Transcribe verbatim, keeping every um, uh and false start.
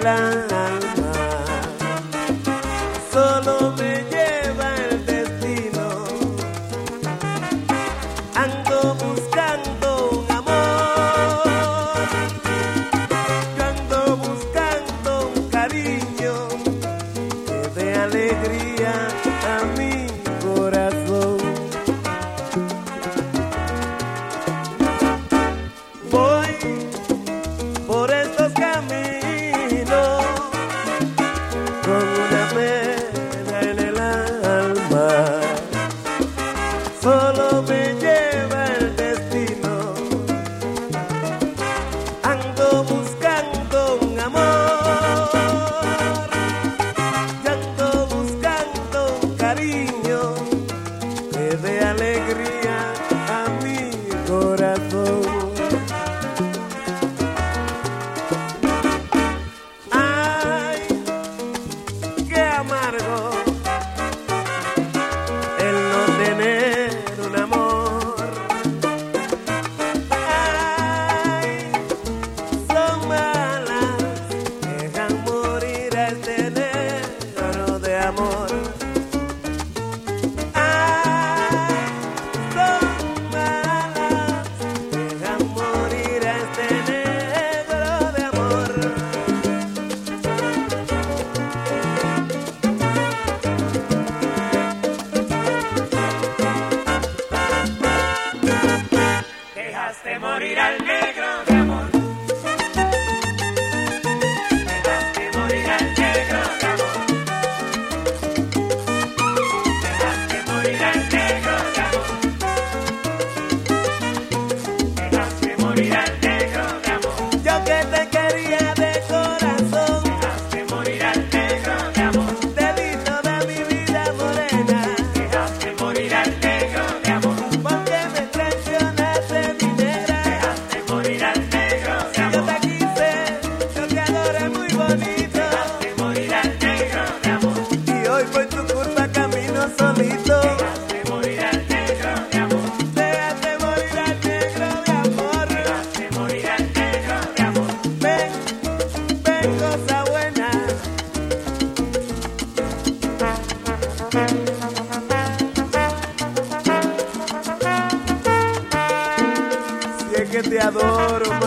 el alma. Solo me lleva el destino. Ando buscando un amor. Yo ando buscando un cariño que dé alegría a mi corazón. Voy por estos caminos con una pena en el alma. Solo me lleva el destino. Ando buscando un amor. Yo ando buscando un cariño que dé alegría a mi corazón. Amargo el no tener un amor. Ay, son malas, dejan morir a este negro de amor. Ay, son malas, dejan morir a este negro de amor. Dejaste morir al negro de amor. Dejaste morir al negro de amor. Dejaste morir al negro de amor. Dejaste morir al negro de amor. Yo que te quería de corazón. Dejaste morir al negro de amor. Delito de mi vida morena. Dejaste morir al negro de amor. Porque me traicionaste, mi negra. Dejaste morir al negro de Yo amor. te quise, yo te adoré muy bonito. Dejaste morir al negro de amor. Y hoy por tu culpa camino solito. Dejaste morir al negro de amor. Déjate morir al negro de amor. Dejaste morir al negro de amor. Ven, ven, cosa buena. Si es que te adoro,